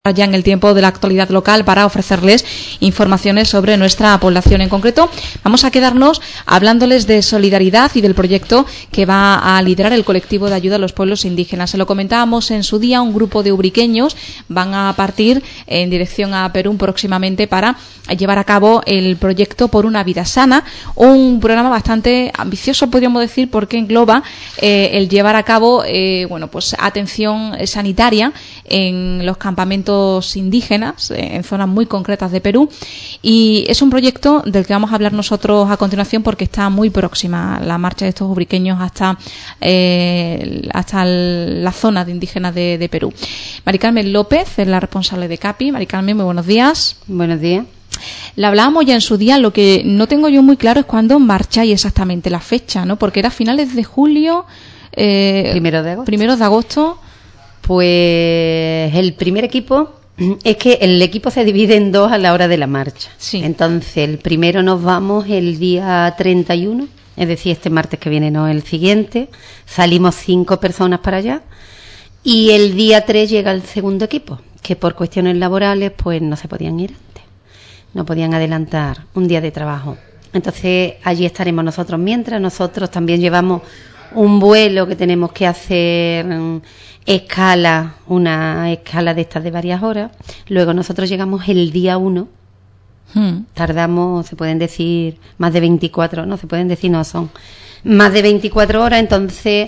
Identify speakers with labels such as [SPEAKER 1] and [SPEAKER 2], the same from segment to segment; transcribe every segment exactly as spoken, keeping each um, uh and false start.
[SPEAKER 1] ya en el tiempo de la actualidad local para ofrecerles informaciones sobre nuestra población. En concreto, vamos a quedarnos hablándoles de solidaridad y del proyecto que va a liderar el colectivo de ayuda a los pueblos indígenas. Se lo comentábamos en su día, un grupo de ubriqueños van a partir en dirección a Perú próximamente para llevar a cabo el proyecto Por una Vida Sana, un programa bastante ambicioso, podríamos decir, porque engloba eh, el llevar a cabo eh, bueno, pues atención sanitaria en los campamentos indígenas en zonas muy concretas de Perú, y es un proyecto del que vamos a hablar nosotros a continuación porque está muy próxima la marcha de estos ubriqueños hasta eh, hasta la zona de indígenas de, de Perú. Mari Carmen López es la responsable de CAPI. Mari Carmen, muy buenos días.
[SPEAKER 2] Buenos días.
[SPEAKER 1] La hablábamos ya en su día, lo que no tengo yo muy claro es cuándo marcháis exactamente, la fecha, ¿no? Porque era finales de julio, eh,
[SPEAKER 2] primero de agosto.
[SPEAKER 1] Primeros de agosto.
[SPEAKER 2] Pues el primer equipo, es que el equipo se divide en dos a la hora de la marcha.
[SPEAKER 1] Sí.
[SPEAKER 2] Entonces, el primero nos vamos el día treinta y uno, es decir, este martes que viene, no el siguiente. Salimos cinco personas para allá. Y el día tres llega el segundo equipo, que por cuestiones laborales pues no se podían ir antes. No podían adelantar un día de trabajo. Entonces, allí estaremos nosotros mientras. Nosotros también llevamos un vuelo que tenemos que hacer escala, una escala de estas de varias horas. Luego nosotros llegamos el día uno. Hmm. Tardamos, se pueden decir, más de veinticuatro, no, se pueden decir, no, son más de veinticuatro horas. Entonces,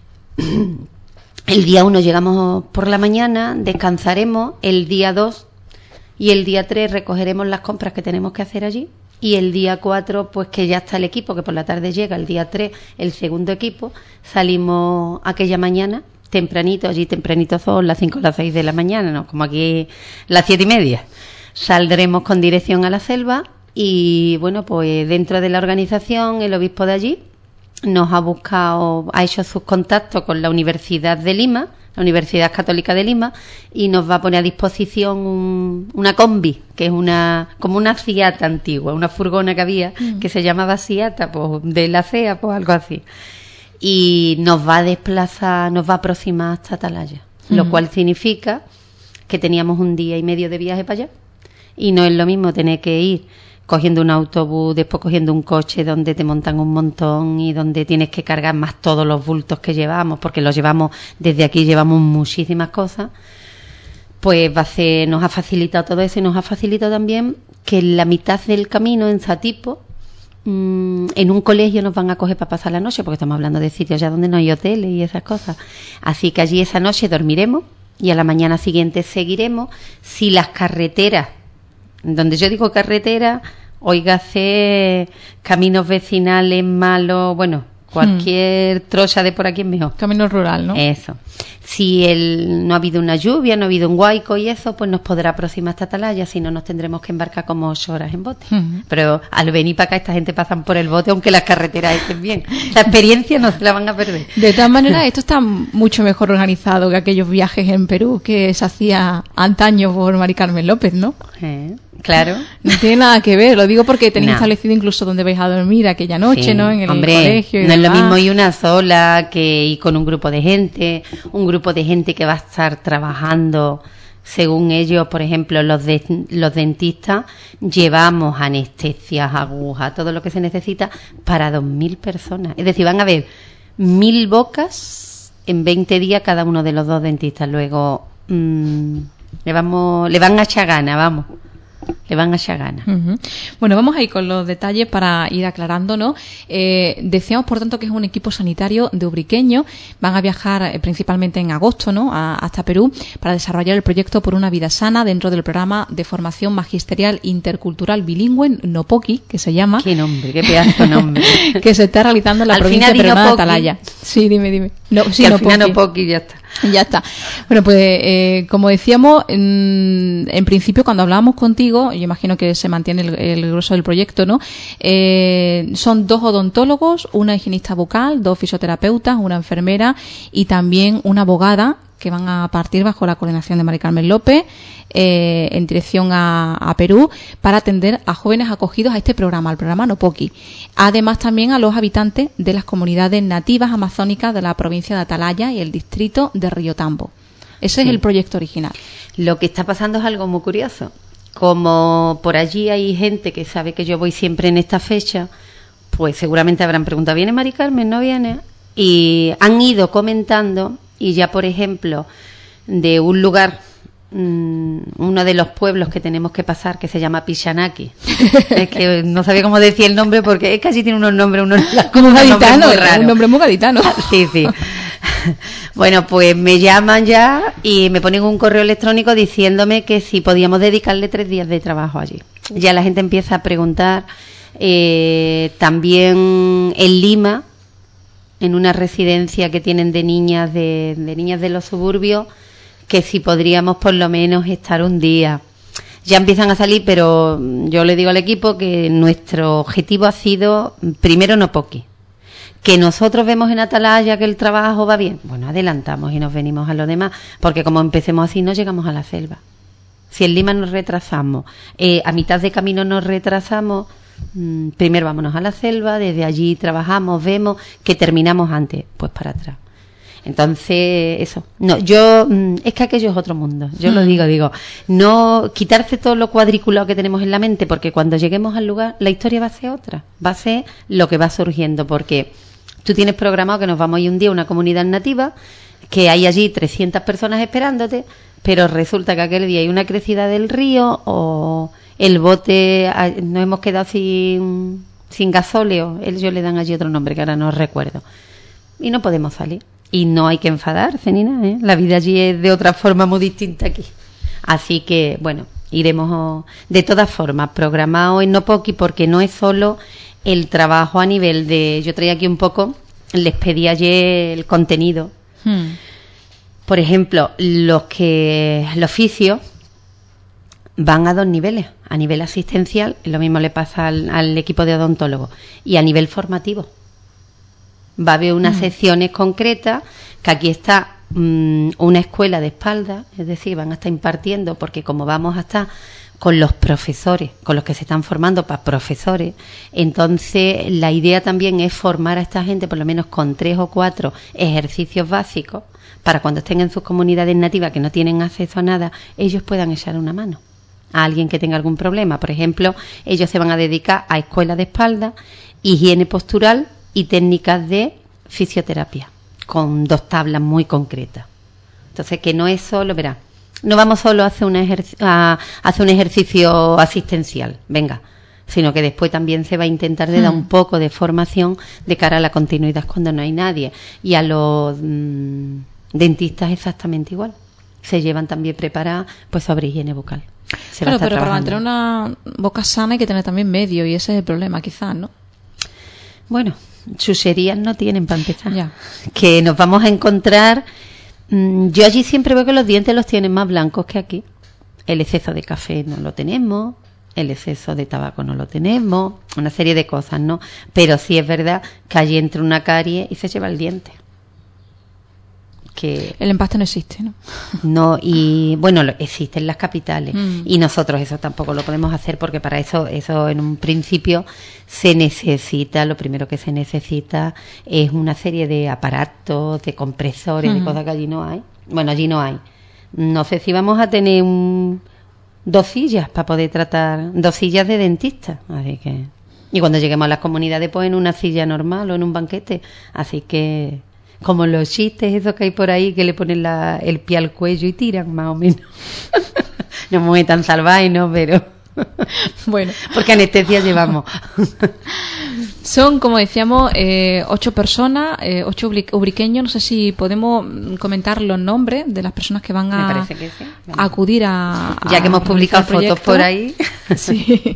[SPEAKER 2] el día uno llegamos por la mañana, descansaremos. El día dos y el día tres recogeremos las compras que tenemos que hacer allí. Y el día cuatro, pues que ya está el equipo, que por la tarde llega. El día tres, el segundo equipo. Salimos aquella mañana, tempranito, allí tempranito son las cinco o las seis de la mañana, ¿no? Como aquí las siete y media. Saldremos con dirección a la selva y, bueno, pues dentro de la organización, el obispo de allí nos ha buscado, ha hecho sus contactos con la Universidad de Lima, la Universidad Católica de Lima, y nos va a poner a disposición un, una combi, que es una como una Ciata antigua, una furgona que había, mm. que se llamaba Ciata, pues de la C E A, pues algo así. Y nos va a desplazar, nos va a aproximar hasta Atalaya, mm. lo cual significa que teníamos un día y medio de viaje para allá, y no es lo mismo tener que ir cogiendo un autobús, después cogiendo un coche donde te montan un montón y donde tienes que cargar más todos los bultos que llevamos, porque los llevamos, desde aquí llevamos muchísimas cosas. Pues va a ser, nos ha facilitado todo eso, y nos ha facilitado también que en la mitad del camino, en Satipo, mmm, en un colegio nos van a coger para pasar la noche, porque estamos hablando de sitios ya donde no hay hoteles y esas cosas. Así que allí esa noche dormiremos y a la mañana siguiente seguiremos. Si las carreteras, donde yo digo carretera, oígase caminos vecinales malos, bueno, cualquier hmm. trocha de por aquí es mejor.
[SPEAKER 1] Camino rural, ¿no?
[SPEAKER 2] Eso. Si el, no ha habido una lluvia, no ha habido un huaico y eso, pues nos podrá aproximar hasta Atalaya, si no nos tendremos que embarcar como ocho horas en bote. Hmm. Pero al venir para acá esta gente pasan por el bote, aunque las carreteras estén bien. La experiencia no se la van a perder.
[SPEAKER 1] De todas maneras, esto está mucho mejor organizado que aquellos viajes en Perú que se hacía antaño por Mari Carmen López, ¿no?
[SPEAKER 2] Eh. Claro.
[SPEAKER 1] No tiene nada que ver, lo digo porque tenéis no. establecido incluso dónde vais a dormir aquella noche, sí. ¿no? En el
[SPEAKER 2] Hombre,
[SPEAKER 1] colegio y
[SPEAKER 2] no
[SPEAKER 1] demás.
[SPEAKER 2] Es lo mismo ir una sola que ir con un grupo de gente, un grupo de gente que va a estar trabajando. Según ellos, por ejemplo, los de, los dentistas, llevamos anestesias, agujas, todo lo que se necesita para dos mil personas. Es decir, van a haber mil bocas en veinte días cada uno de los dos dentistas. Luego, mmm, le vamos, le van a echar gana, vamos. Le van a echar ganas.
[SPEAKER 1] Uh-huh. Bueno, vamos a ir con los detalles para ir aclarando, ¿no? Eh, decíamos, por tanto, que es un equipo sanitario de ubriqueños. Van a viajar eh, principalmente en agosto, ¿no? A, hasta Perú para desarrollar el proyecto Por una Vida Sana dentro del programa de formación magisterial intercultural bilingüe Nopoki, que se llama.
[SPEAKER 2] Qué nombre, qué pedazo de nombre.
[SPEAKER 1] Que se está realizando en la
[SPEAKER 2] al
[SPEAKER 1] provincia peruana de
[SPEAKER 2] Nopoki.
[SPEAKER 1] Atalaya. Sí, dime, dime. No, sí,
[SPEAKER 2] que al
[SPEAKER 1] Nopoki.
[SPEAKER 2] final Nopoki ya está.
[SPEAKER 1] Ya está. Bueno, pues eh, como decíamos, en, en principio cuando hablábamos contigo, yo imagino que se mantiene el, el grueso del proyecto, ¿no? Eh, son dos odontólogos, una higienista bucal, dos fisioterapeutas, una enfermera y también una abogada que van a partir bajo la coordinación de Mari Carmen López eh, en dirección a, a Perú para atender a jóvenes acogidos a este programa, al programa Nopoki. Además también a los habitantes de las comunidades nativas amazónicas de la provincia de Atalaya y el distrito de Río Tambo. Ese
[SPEAKER 2] sí.
[SPEAKER 1] es el proyecto original.
[SPEAKER 2] Lo que está pasando es algo muy curioso. Como por allí hay gente que sabe que yo voy siempre en esta fecha, pues seguramente habrán preguntado, ¿viene Mari Carmen? ¿No viene? Y han ido comentando, y ya por ejemplo, de un lugar, mmm, uno de los pueblos que tenemos que pasar, que se llama Pichanaki. Es que no sabía cómo decir el nombre, porque es que allí tiene unos nombres, unos,
[SPEAKER 1] como
[SPEAKER 2] unos
[SPEAKER 1] gaditano,
[SPEAKER 2] nombres muy raros.
[SPEAKER 1] Un nombre muy gaditano.
[SPEAKER 2] Sí, sí. Bueno, pues me llaman ya y me ponen un correo electrónico diciéndome que si podíamos dedicarle tres días de trabajo allí. Ya la gente empieza a preguntar. Eh, también en Lima, en una residencia que tienen de niñas de, de niñas de los suburbios, que si podríamos por lo menos estar un día. Ya empiezan a salir, pero yo le digo al equipo que nuestro objetivo ha sido, primero, no poqui. Que nosotros vemos en Atalaya que el trabajo va bien, bueno, adelantamos y nos venimos a lo demás, porque como empecemos así no llegamos a la selva. Si en Lima nos retrasamos, eh, a mitad de camino nos retrasamos, mmm, primero vámonos a la selva, desde allí trabajamos, vemos que terminamos antes, pues para atrás. Entonces, eso. No, yo, mmm, es que aquello es otro mundo. Yo mm. lo digo, digo, no quitarse todo lo cuadriculado que tenemos en la mente, porque cuando lleguemos al lugar, la historia va a ser otra. Va a ser lo que va surgiendo, porque tú tienes programado que nos vamos a ir un día a una comunidad nativa, que hay allí trescientas personas esperándote, pero resulta que aquel día hay una crecida del río o el bote, nos hemos quedado sin, sin gasóleo, ellos le dan allí otro nombre que ahora no recuerdo, y no podemos salir. Y no hay que enfadarse ni nada, ¿eh? La vida allí es de otra forma muy distinta aquí. Así que, bueno, iremos de todas formas programado en No Poqui, porque no es solo el trabajo a nivel de... Yo traía aquí un poco, les pedí ayer el contenido. Hmm. Por ejemplo, los que el oficio van a dos niveles. A nivel asistencial, lo mismo le pasa al, al equipo de odontólogos, y a nivel formativo. Va a haber unas hmm. secciones concretas, que aquí está mmm, una escuela de espalda, es decir, van a estar impartiendo, porque como vamos a estar con los profesores, con los que se están formando para profesores, entonces la idea también es formar a esta gente por lo menos con tres o cuatro ejercicios básicos para cuando estén en sus comunidades nativas que no tienen acceso a nada, ellos puedan echar una mano a alguien que tenga algún problema. Por ejemplo, ellos se van a dedicar a escuela de espalda, higiene postural y técnicas de fisioterapia, con dos tablas muy concretas. Entonces, que no es solo, verá, no vamos solo a hacer un, ejerc- a hacer un ejercicio asistencial, venga, sino que después también se va a intentar de dar un poco de formación de cara a la continuidad cuando no hay nadie. Y a los mmm, dentistas exactamente igual. Se llevan también preparadas pues sobre higiene bucal. Se
[SPEAKER 1] claro,
[SPEAKER 2] va a estar
[SPEAKER 1] pero para
[SPEAKER 2] trabajando.
[SPEAKER 1] mantener una boca sana hay que tener también medio, y ese es el problema, quizás, ¿no?
[SPEAKER 2] Bueno, chucherías no tienen para empezar.
[SPEAKER 1] Ya.
[SPEAKER 2] Que nos vamos a encontrar... Mmm, yo allí siempre veo que los dientes los tienen más blancos que aquí. El exceso de café no lo tenemos, el exceso de tabaco no lo tenemos, una serie de cosas, ¿no? Pero sí es verdad que allí entra una carie y se lleva el diente. Que
[SPEAKER 1] el empaste no existe, ¿no?
[SPEAKER 2] No, y bueno, existen las capitales
[SPEAKER 1] mm.
[SPEAKER 2] y nosotros eso tampoco lo podemos hacer, porque para eso, eso en un principio se necesita, lo primero que se necesita es una serie de aparatos, de compresores, mm. de cosas que allí no hay. Bueno, allí no hay. No sé si vamos a tener un, dos sillas para poder tratar, dos sillas de dentista, así que... Y cuando lleguemos a las comunidades, pues en una silla normal o en un banquete, así que... Como los chistes esos que hay por ahí, que le ponen la, el pie al cuello y tiran, más o menos. No muy tan salvaje, ¿no? Pero...
[SPEAKER 1] Bueno.
[SPEAKER 2] Porque anestesia llevamos.
[SPEAKER 1] Son, como decíamos, eh, ocho personas, eh, ocho ubriqueños. No sé si podemos comentar los nombres de las personas que van a,
[SPEAKER 2] Me parece que sí.
[SPEAKER 1] a acudir a...
[SPEAKER 2] Ya
[SPEAKER 1] a
[SPEAKER 2] que hemos publicado fotos por ahí.
[SPEAKER 1] Sí.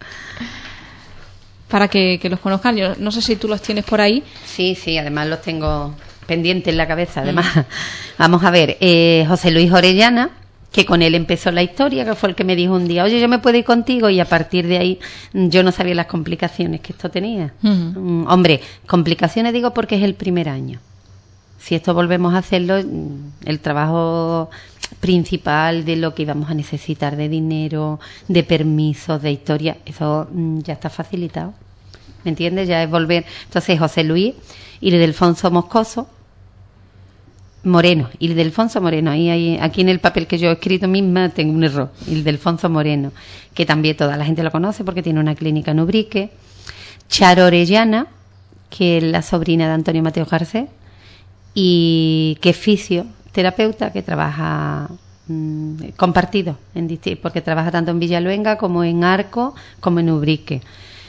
[SPEAKER 1] Para que, que los conozcan. Yo no sé si tú los tienes por ahí.
[SPEAKER 2] Sí, sí, además los tengo pendientes en la cabeza. Además, mm. vamos a ver, eh, José Luis Orellana, que con él empezó la historia, que fue el que me dijo un día, oye, yo me puedo ir contigo, y a partir de ahí yo no sabía las complicaciones que esto tenía. Mm. Um, hombre, complicaciones digo porque es el primer año. Si esto volvemos a hacerlo, el trabajo principal de lo que íbamos a necesitar de dinero, de permisos, de historia, eso mm, ya está facilitado. ¿Me entiendes? Ya es volver. Entonces, José Luis y Ildefonso Moscoso, Moreno, Ildefonso Moreno. Ahí, ahí, aquí en el papel que yo he escrito misma tengo un error. Ildefonso Moreno, que también toda la gente lo conoce porque tiene una clínica en Ubrique. Charo Orellana, que es la sobrina de Antonio Mateo Garcés, y que es fisioterapeuta, que trabaja mmm, compartido, en disti- porque trabaja tanto en Villaluenga como en Arco, como en Ubrique.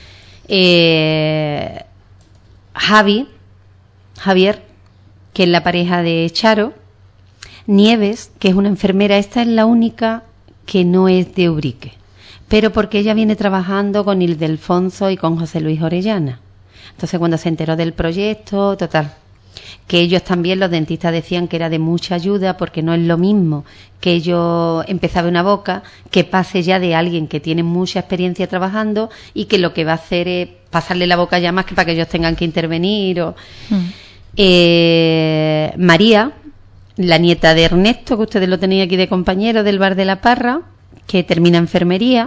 [SPEAKER 2] Eh, Javi, Javier, que es la pareja de Charo. Nieves, que es una enfermera, esta es la única que no es de Ubrique, pero porque ella viene trabajando con Ildefonso y con José Luis Orellana. Entonces, cuando se enteró del proyecto, total, que ellos también, los dentistas, decían que era de mucha ayuda, porque no es lo mismo que yo empezaba una boca, que pase ya de alguien que tiene mucha experiencia trabajando y que lo que va a hacer es pasarle la boca ya más que para que ellos tengan que intervenir. O... Mm. Eh, María, la nieta de Ernesto, que ustedes lo tenían aquí de compañero del Bar de la Parra, que termina enfermería,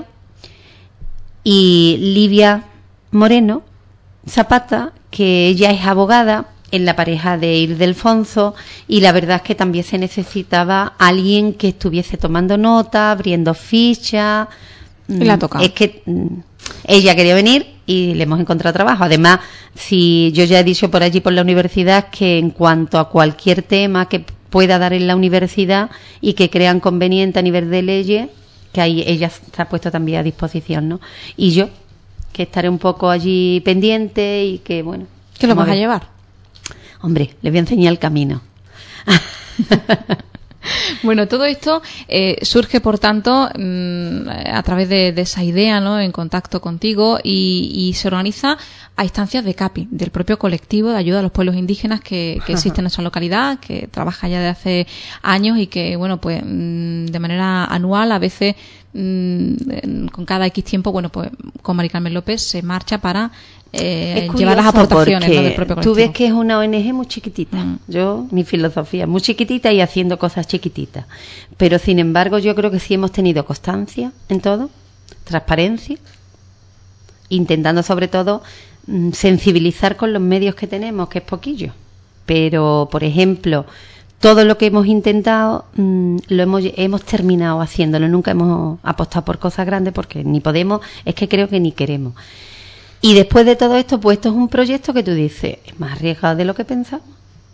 [SPEAKER 2] y Livia Moreno Zapata, que ella es abogada, en la pareja de Ildefonso, y la verdad es que también se necesitaba alguien que estuviese tomando nota, abriendo fichas.
[SPEAKER 1] Y la toca.
[SPEAKER 2] Es que mm, ella quería venir y le hemos encontrado trabajo. Además, si yo ya he dicho por allí por la universidad que en cuanto a cualquier tema que pueda dar en la universidad y que crean conveniente a nivel de leyes, que ahí ella se ha puesto también a disposición, ¿no? Y yo, que estaré un poco allí pendiente y que, bueno...
[SPEAKER 1] ¿Qué lo vas a llevar?
[SPEAKER 2] Hombre, les voy a enseñar el camino.
[SPEAKER 1] Bueno, todo esto eh, surge, por tanto, mmm, a través de, de esa idea, ¿no?, en contacto contigo, y, y se organiza a instancias de CAPI, del propio colectivo de ayuda a los pueblos indígenas que, que existe en nuestra localidad, que trabaja ya de hace años y que, bueno, pues mmm, de manera anual, a veces mmm, con cada X tiempo, bueno, pues con Mari Carmen López se marcha para eh, llevar las aportaciones, ¿no?, del propio colectivo.
[SPEAKER 2] Tú ves que es una O N G muy chiquitita. Mm. Yo, mi filosofía, muy chiquitita y haciendo cosas chiquititas. Pero, sin embargo, yo creo que sí hemos tenido constancia en todo, transparencia, intentando sobre todo sensibilizar con los medios que tenemos, que es poquillo. Pero, por ejemplo, todo lo que hemos intentado mmm, lo hemos, hemos terminado haciéndolo. Nunca hemos apostado por cosas grandes porque ni podemos, es que creo que ni queremos. Y después de todo esto, pues esto es un proyecto que tú dices, es más arriesgado de lo que pensamos.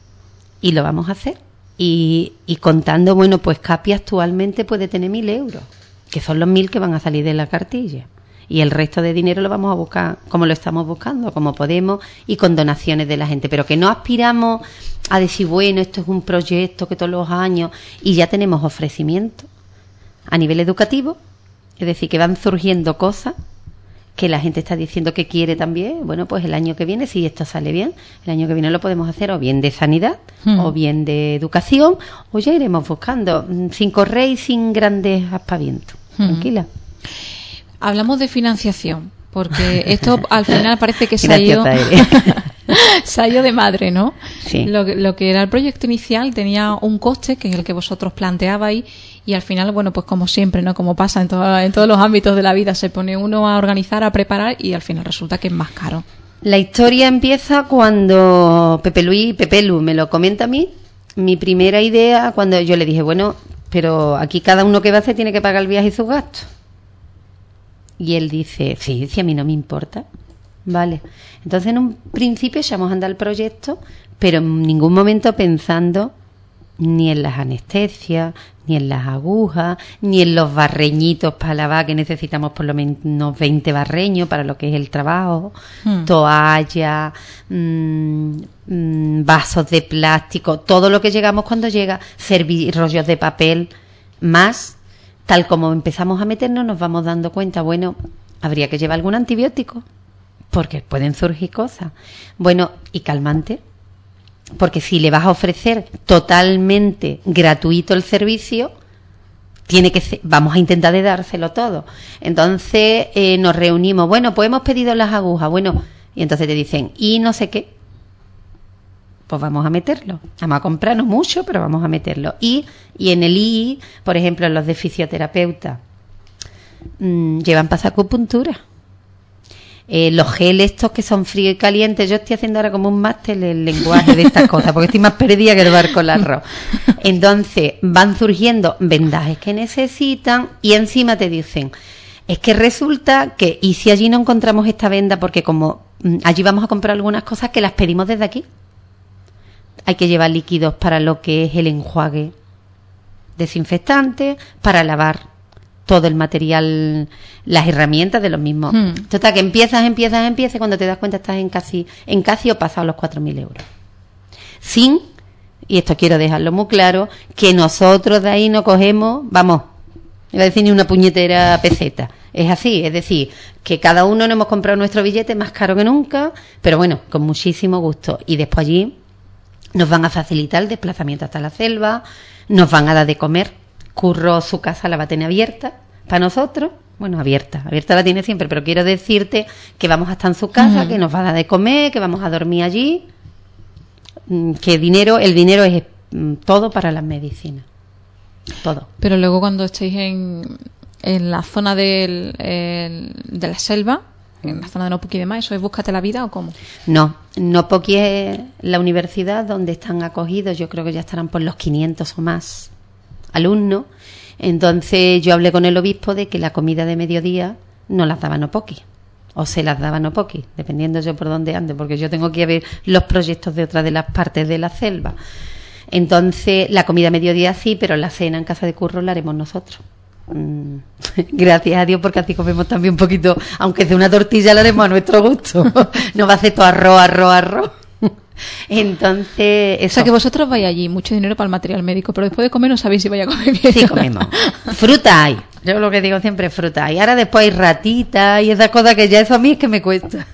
[SPEAKER 2] Y lo vamos a hacer. Y, y contando, bueno, pues CAPI actualmente puede tener mil euros, que son los mil que van a salir de la cartilla. Y el resto de dinero lo vamos a buscar como lo estamos buscando, como podemos, y con donaciones de la gente. Pero que no aspiramos a decir, bueno, esto es un proyecto que todos los años, y ya tenemos ofrecimientos a nivel educativo, es decir, que van surgiendo cosas que la gente está diciendo que quiere también. Bueno, pues el año que viene, si esto sale bien, el año que viene lo podemos hacer o bien de sanidad, hmm. o bien de educación, o ya iremos buscando, sin correr y sin grandes aspavientos. Hmm. Tranquila.
[SPEAKER 1] Hablamos de financiación, porque esto al final parece que se ha ido, se ha ido de madre, ¿no?
[SPEAKER 2] Sí.
[SPEAKER 1] Lo, lo que era el proyecto inicial tenía un coste, que es el que vosotros planteabais, y al final, bueno, pues como siempre, ¿no?, como pasa en, todo, en todos los ámbitos de la vida, se pone uno a organizar, a preparar, y al final resulta que es más caro.
[SPEAKER 2] La historia empieza cuando Pepe Luis, Pepe Lu me lo comenta a mí, mi primera idea, cuando yo le dije, bueno, pero aquí cada uno que va a hacer tiene que pagar el viaje y sus gastos. Y él dice, sí, sí, a mí no me importa. Vale. Entonces, en un principio echamos a andar el proyecto, pero en ningún momento pensando ni en las anestesias, ni en las agujas, ni en los barreñitos para lavar, que necesitamos por lo menos veinte barreños para lo que es el trabajo, hmm. toallas, mmm, mmm, vasos de plástico, todo lo que llegamos cuando llega, servi- rollos de papel, más... Tal como empezamos a meternos, nos vamos dando cuenta, bueno, habría que llevar algún antibiótico, porque pueden surgir cosas. Bueno, y calmante, porque si le vas a ofrecer totalmente gratuito el servicio, tiene que ser, vamos a intentar de dárselo todo. Entonces eh, nos reunimos, bueno, pues hemos pedido las agujas, bueno, y entonces te dicen, y no sé qué. Pues vamos a meterlo. Vamos a comprarnos mucho, pero vamos a meterlo. Y, y en el I I, por ejemplo, los de fisioterapeuta, mmm, llevan pasacupuntura. Eh, los gel estos que son frío y caliente. Yo estoy haciendo ahora como un máster el lenguaje de estas cosas, porque estoy más perdida que el barco al arroz. Entonces van surgiendo vendajes que necesitan y encima te dicen, es que resulta que, ¿y si allí no encontramos esta venda? Porque como mm, allí vamos a comprar algunas cosas que las pedimos desde aquí. Hay que llevar líquidos para lo que es el enjuague desinfectante, para lavar todo el material, las herramientas de los mismos. Hmm. Total, que empiezas, empiezas, empiezas, y cuando te das cuenta estás en casi, en casi o pasado los cuatro mil euros. Sin, y esto quiero dejarlo muy claro, que nosotros de ahí no cogemos, vamos, iba a decir ni una puñetera peseta. Es así, es decir, que cada uno nos hemos comprado nuestro billete más caro que nunca, pero bueno, con muchísimo gusto. Y después allí nos van a facilitar el desplazamiento hasta la selva, nos van a dar de comer. Curro su casa la va a tener abierta para nosotros, bueno, abierta, abierta la tiene siempre, pero quiero decirte que vamos a estar en su casa, uh-huh. que nos va a dar de comer, que vamos a dormir allí, que dinero, el dinero es todo para las medicinas, todo.
[SPEAKER 1] Pero luego cuando estéis en, en la zona del, el, de la selva, en la zona de Nopoqui y demás, ¿eso es búscate la vida o cómo?
[SPEAKER 2] No, Nopoqui es la universidad donde están acogidos, yo creo que ya estarán por los quinientos o más alumnos. Entonces yo hablé con el obispo de que la comida de mediodía no las daba Nopoqui, o se las daba Nopoqui, dependiendo yo por dónde ande, porque yo tengo que ver los proyectos de otra de las partes de la selva. Entonces la comida a mediodía sí, pero la cena en casa de Curro la haremos nosotros. Mm. Gracias a Dios, porque así comemos también un poquito, aunque sea una tortilla la haremos a nuestro gusto. No va a ser todo arroz, arroz, arroz. Entonces, eso.
[SPEAKER 1] O sea que vosotros vais allí, mucho dinero para el material médico, pero después de comer no sabéis si vais a comer bien.
[SPEAKER 2] Sí, comemos. Fruta hay. Yo lo que digo siempre es fruta. Y ahora después hay ratitas y esas cosas que ya eso a mí es que me cuesta.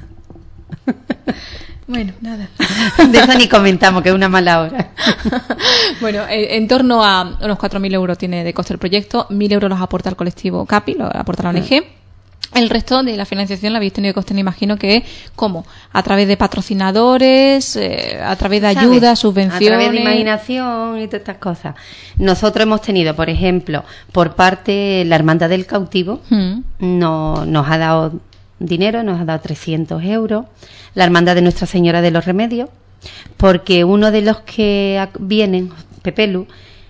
[SPEAKER 1] Bueno, nada.
[SPEAKER 2] De eso ni comentamos, que es una mala hora.
[SPEAKER 1] Bueno, en, en torno a unos cuatro mil euros tiene de coste el proyecto, mil euros los aporta el colectivo CAPI, lo aporta la O N G. El resto de la financiación la habéis tenido que coste, me imagino que, ¿cómo? A través de patrocinadores, eh, a través de ayudas, subvenciones.
[SPEAKER 2] A través de imaginación y todas estas cosas. Nosotros hemos tenido, por ejemplo, por parte la Hermandad del Cautivo, hmm. no, nos ha dado dinero, nos ha dado trescientos euros. La Hermandad de Nuestra Señora de los Remedios, porque uno de los que vienen, Pepelu,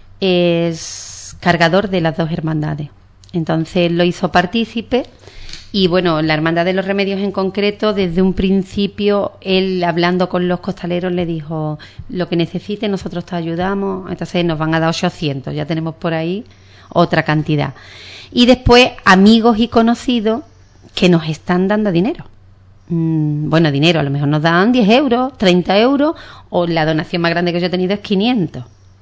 [SPEAKER 2] es cargador de las dos hermandades. Entonces lo hizo partícipe. Y bueno, la Hermandad de los Remedios en concreto, desde un principio, él hablando con los costaleros le dijo, lo que necesite nosotros te ayudamos. Entonces nos van a dar ochocientos, ya tenemos por ahí otra cantidad. Y después amigos y conocidos que nos están dando dinero. Mm, bueno, dinero, a lo mejor nos dan diez euros, treinta euros, o la donación más grande que yo he tenido es quinientos.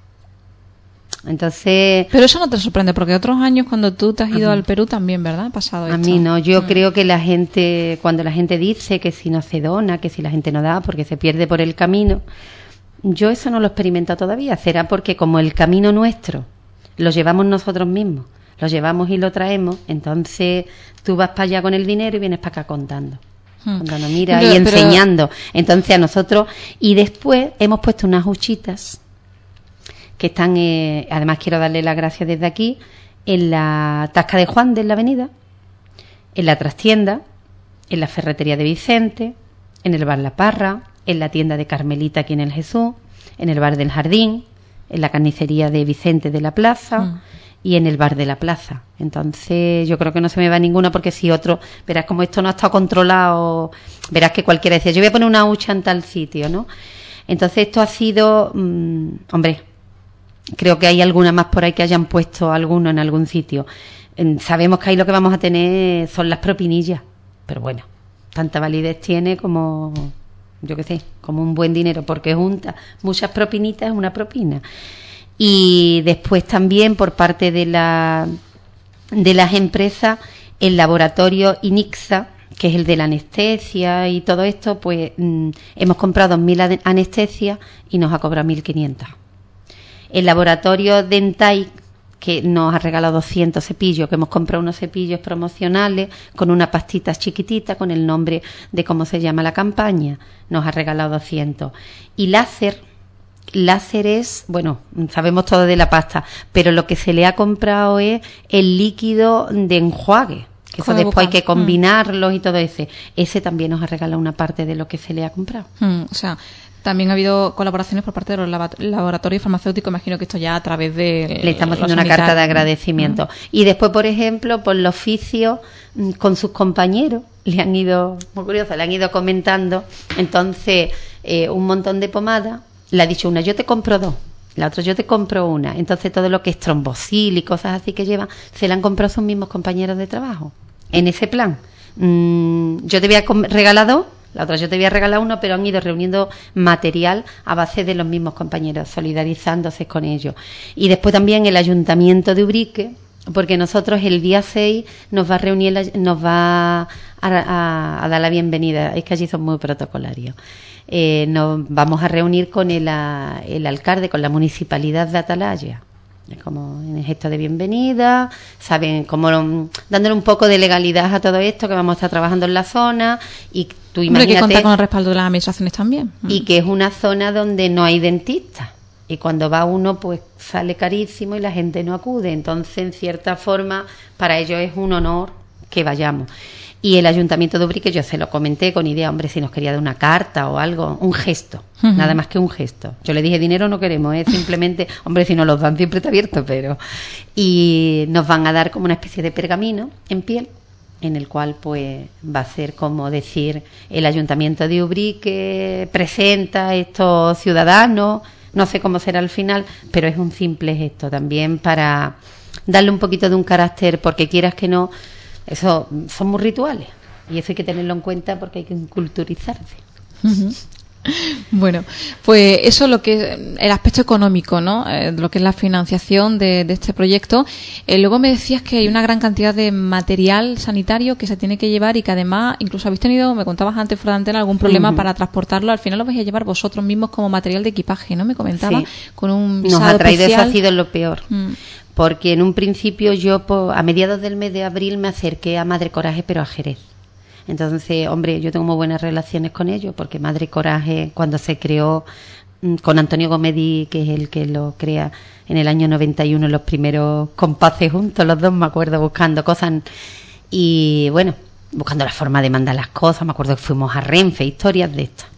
[SPEAKER 2] Entonces,
[SPEAKER 1] pero eso no te sorprende, porque otros años cuando tú te has ido al Perú también, ¿verdad? Ha pasado esto.
[SPEAKER 2] A mí no, yo mm. creo que la gente, cuando la gente dice que si no se dona, que si la gente no da, porque se pierde por el camino, yo eso no lo he experimentado todavía. Será porque como el camino nuestro lo llevamos nosotros mismos, lo llevamos y lo traemos, entonces tú vas para allá con el dinero y vienes para acá contando. Mm. Contando, mira, pero, y enseñando. Pero... Entonces a nosotros, y después hemos puesto unas huchitas que están, eh, además quiero darle las gracias desde aquí, en la Tasca de Juan de la Avenida, en la Trastienda, en la Ferretería de Vicente, en el Bar La Parra, en la tienda de Carmelita aquí en el Jesús, en el Bar del Jardín, en la carnicería de Vicente de la Plaza mm. y en el Bar de la Plaza. Entonces yo creo que no se me va ninguna, porque si otro, verás como esto no ha estado controlado, verás que cualquiera decía, yo voy a poner una hucha en tal sitio, ¿no? Entonces esto ha sido, mmm, hombre, creo que hay alguna más por ahí que hayan puesto alguno en algún sitio. Sabemos que ahí lo que vamos a tener son las propinillas, pero bueno, tanta validez tiene como, yo qué sé, como un buen dinero, porque junta muchas propinitas es una propina. Y después también por parte de la de las empresas, el laboratorio INIXA, que es el de la anestesia y todo esto, pues mmm, hemos comprado mil anestesias y nos ha cobrado mil quinientos. El laboratorio Dentai, que nos ha regalado doscientos cepillos, que hemos comprado unos cepillos promocionales con unas pastitas chiquititas con el nombre de cómo se llama la campaña, nos ha regalado doscientos. Y láser, láser es, bueno, sabemos todo de la pasta, pero lo que se le ha comprado es el líquido de enjuague, que eso después hay que combinarlos mm. y todo ese. Ese también nos ha regalado una parte de lo que se le ha comprado.
[SPEAKER 1] Mm, o sea, también ha habido colaboraciones por parte de los laboratorios farmacéuticos, imagino que esto ya a través de...
[SPEAKER 2] Le estamos haciendo una carta de agradecimiento. Mm. Y después, por ejemplo, por los oficios, con sus compañeros, le han ido, muy curioso, le han ido comentando, entonces, eh, un montón de pomada, le ha dicho una, yo te compro dos. La otra, yo te compro una. Entonces, todo lo que es trombosil y cosas así que llevan, se la han comprado sus mismos compañeros de trabajo. En ese plan. Mm, yo te voy a regalar dos, la otra yo te voy a regalar uno, pero han ido reuniendo material a base de los mismos compañeros, solidarizándose con ellos. Y después también el Ayuntamiento de Ubrique, porque nosotros el día seis nos va a reunir, nos va a, a, a dar la bienvenida. Es que allí son muy protocolarios. Eh, nos vamos a reunir con el, a, el alcalde, con la municipalidad de Atalaya, como en el gesto de bienvenida, saben, como dándole un poco de legalidad a todo esto, que vamos a estar trabajando en la zona y tú imagínate.
[SPEAKER 1] Hombre, que contar con el respaldo de las administraciones también.
[SPEAKER 2] Y que es una zona donde no hay dentistas. Y cuando va uno, pues sale carísimo y la gente no acude. Entonces, en cierta forma, para ellos es un honor que vayamos. Y el Ayuntamiento de Ubrique, yo se lo comenté con idea, hombre, si nos quería dar una carta o algo, un gesto, uh-huh. nada más que un gesto. Yo le dije, dinero no queremos, es simplemente, hombre, si nos los dan siempre está abierto, pero... Y nos van a dar como una especie de pergamino en piel, en el cual pues va a ser como decir, el Ayuntamiento de Ubrique presenta a estos ciudadanos, no sé cómo será al final, pero es un simple gesto también para darle un poquito de un carácter, porque quieras que no... Eso son muy rituales y eso hay que tenerlo en cuenta porque hay que culturizarse.
[SPEAKER 1] Uh-huh. Bueno, pues eso es lo que es el aspecto económico, ¿no? Eh, lo que es la financiación de, de este proyecto. Eh, luego me decías que hay una gran cantidad de material sanitario que se tiene que llevar y que además incluso habéis tenido, me contabas antes fuera de antena, algún problema uh-huh. para transportarlo. Al final lo vais a llevar vosotros mismos como material de equipaje, ¿no? Me comentabas, sí. Con un visado
[SPEAKER 2] Nos ha traído
[SPEAKER 1] especial.
[SPEAKER 2] Eso ha sido lo peor. Mm. Porque en un principio yo, a mediados del mes de abril, me acerqué a Madre Coraje, pero a Jerez. Entonces, hombre, yo tengo muy buenas relaciones con ellos, porque Madre Coraje, cuando se creó con Antonio Gomedi, que es el que lo crea en el año noventa y uno, los primeros compases juntos, los dos, me acuerdo, buscando cosas. Y bueno, buscando la forma de mandar las cosas. Me acuerdo que fuimos a Renfe, historias de estas.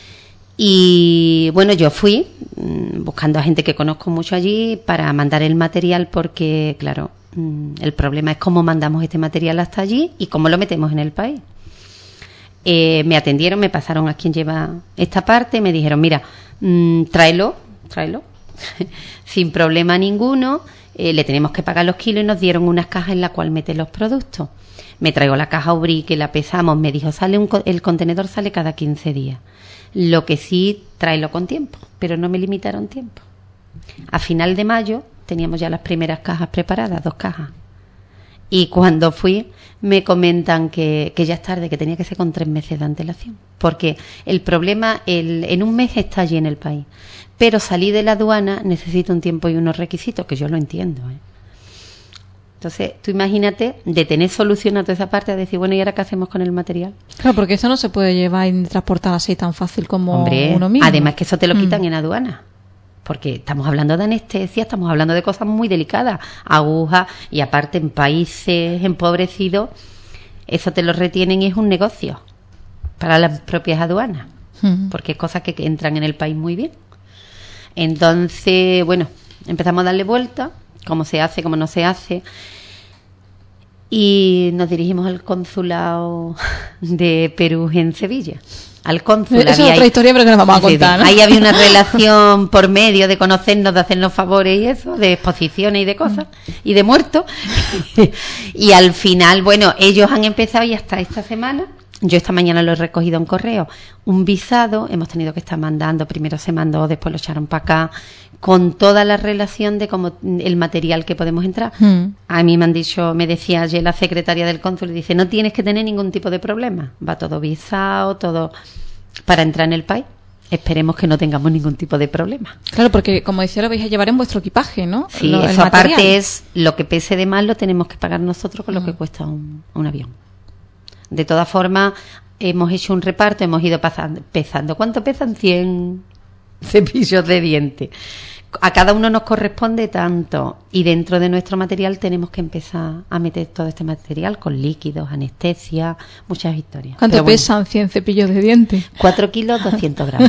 [SPEAKER 2] Y bueno, yo fui buscando a gente que conozco mucho allí para mandar el material porque, claro, el problema es cómo mandamos este material hasta allí y cómo lo metemos en el país. Eh, me atendieron, me pasaron a quien lleva esta parte, me dijeron, mira, mmm, tráelo, tráelo, sin problema ninguno, eh, le tenemos que pagar los kilos y nos dieron unas cajas en las cuales meten los productos. Me traigo la caja Ubrique, la pesamos, me dijo, sale un, el contenedor sale cada quince días. Lo que sí, tráelo con tiempo, pero no me limitaron tiempo. A final de mayo teníamos ya las primeras cajas preparadas, dos cajas. Y cuando fui, me comentan que, que ya es tarde, que tenía que ser con tres meses de antelación. Porque el problema, el, en un mes está allí en el país. Pero salí de la aduana necesito un tiempo y unos requisitos, que yo lo entiendo, ¿eh? Entonces, tú imagínate de tener solucionado toda esa parte, a decir, bueno, ¿y ahora qué hacemos con el material?
[SPEAKER 1] Claro, porque eso no se puede llevar y transportar así tan fácil como
[SPEAKER 2] Hombre,
[SPEAKER 1] uno mismo.
[SPEAKER 2] Además que eso te lo quitan
[SPEAKER 1] mm.
[SPEAKER 2] en aduana. Porque estamos hablando de anestesia, estamos hablando de cosas muy delicadas, agujas, y aparte en países empobrecidos, eso te lo retienen y es un negocio para las propias aduanas, mm. porque es cosas que entran en el país muy bien. Entonces, bueno, empezamos a darle vuelta, cómo se hace, cómo no se hace, y nos dirigimos al consulado de Perú en Sevilla. Al cónsul.
[SPEAKER 1] Esa es otra ahí, historia, pero que nos vamos a contar, ¿no?
[SPEAKER 2] Ahí había una relación por medio de conocernos, de hacernos favores y eso, de exposiciones y de cosas, y de muertos. Y al final, bueno, ellos han empezado y hasta esta semana, yo esta mañana lo he recogido en correo, un visado, hemos tenido que estar mandando, primero se mandó, después lo echaron para acá, con toda la relación de cómo el material que podemos entrar. Mm. A mí me han dicho, me decía ayer la secretaria del cónsul, y dice, no tienes que tener ningún tipo de problema, va todo visado, todo para entrar en el país. Esperemos que no tengamos ningún tipo de problema.
[SPEAKER 1] Claro, porque como decía, lo vais a llevar en vuestro equipaje, ¿no?
[SPEAKER 2] Sí,
[SPEAKER 1] lo,
[SPEAKER 2] eso aparte es lo que pese de más lo tenemos que pagar nosotros con lo mm. que cuesta un, un avión. De todas formas, hemos hecho un reparto, hemos ido pasando, pesando. ¿Cuánto pesan? cien cepillos de dientes. a cada uno nos corresponde tanto, y dentro de nuestro material tenemos que empezar a meter todo este material con líquidos, anestesia, muchas historias.
[SPEAKER 1] ¿Cuánto
[SPEAKER 2] Pero bueno,
[SPEAKER 1] pesan cien cepillos de dientes?
[SPEAKER 2] cuatro kilos doscientos gramos.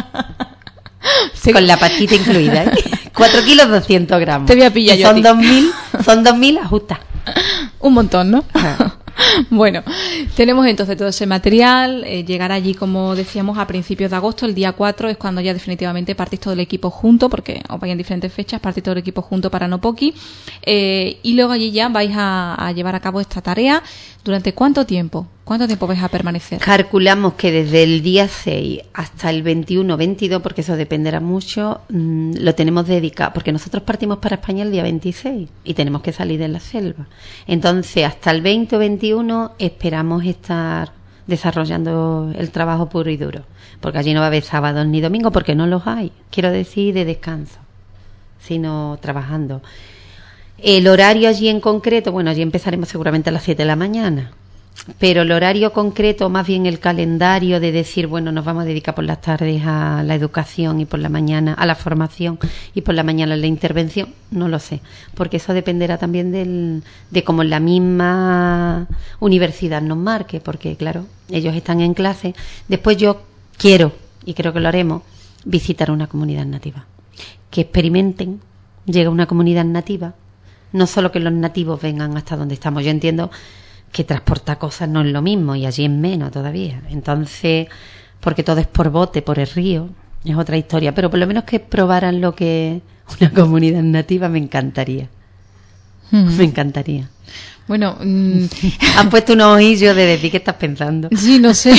[SPEAKER 2] Sí. Con la pastita incluida, ¿eh? cuatro kilos doscientos gramos.
[SPEAKER 1] Te voy a pillar
[SPEAKER 2] y
[SPEAKER 1] yo
[SPEAKER 2] son
[SPEAKER 1] a ti.
[SPEAKER 2] dos mil, son dos mil ajustas.
[SPEAKER 1] Un montón, ¿no?
[SPEAKER 2] Ajá.
[SPEAKER 1] Bueno, tenemos entonces todo ese material, eh, llegará allí, como decíamos, a principios de agosto. El día cuatro es cuando ya definitivamente partís todo el equipo junto, porque os vais en diferentes fechas, partís todo el equipo junto para Nopoki, eh, y luego allí ya vais a, a llevar a cabo esta tarea. ¿Durante cuánto tiempo? ¿Cuánto tiempo vais a permanecer?
[SPEAKER 2] Calculamos que desde el día seis hasta el veintiuno, veintidós, porque eso dependerá mucho, mmm, lo tenemos dedicado, porque nosotros partimos para España el día veintiséis y tenemos que salir de la selva. Entonces, hasta el veinte o veintiuno esperamos estar desarrollando el trabajo puro y duro, porque allí no va a haber sábados ni domingos, porque no los hay, quiero decir, de descanso, sino trabajando. El horario allí en concreto, bueno, allí empezaremos seguramente a las siete de la mañana, pero el horario concreto, más bien el calendario de decir, bueno, nos vamos a dedicar por las tardes a la educación y por la mañana a la formación y por la mañana a la intervención, no lo sé, porque eso dependerá también del, de cómo la misma universidad nos marque, porque claro, ellos están en clase. Después yo quiero, y creo que lo haremos, visitar una comunidad nativa, que experimenten, llega una comunidad nativa, no solo que los nativos vengan hasta donde estamos. Yo entiendo que transportar cosas no es lo mismo y allí es menos todavía. Entonces, porque todo es por bote, por el río, es otra historia. Pero por lo menos que probaran lo que una comunidad nativa me encantaría. Mm. Me encantaría.
[SPEAKER 1] Bueno, mmm...
[SPEAKER 2] han puesto unos ojillos de decir qué estás pensando.
[SPEAKER 1] Sí, no sé.